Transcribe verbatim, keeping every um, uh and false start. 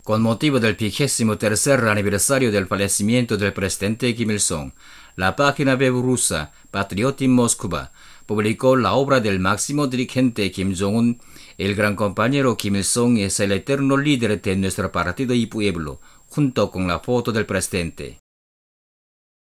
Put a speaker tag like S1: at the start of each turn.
S1: Con motivo del vigésimo tercer aniversario del fallecimiento del presidente Kim Il-sung, la página web rusa Patriotic Moscow publicó la obra del máximo dirigente Kim Jong-un. El gran compañero Kim Il-sung es el eterno líder de nuestro partido y pueblo, junto con la foto del presidente.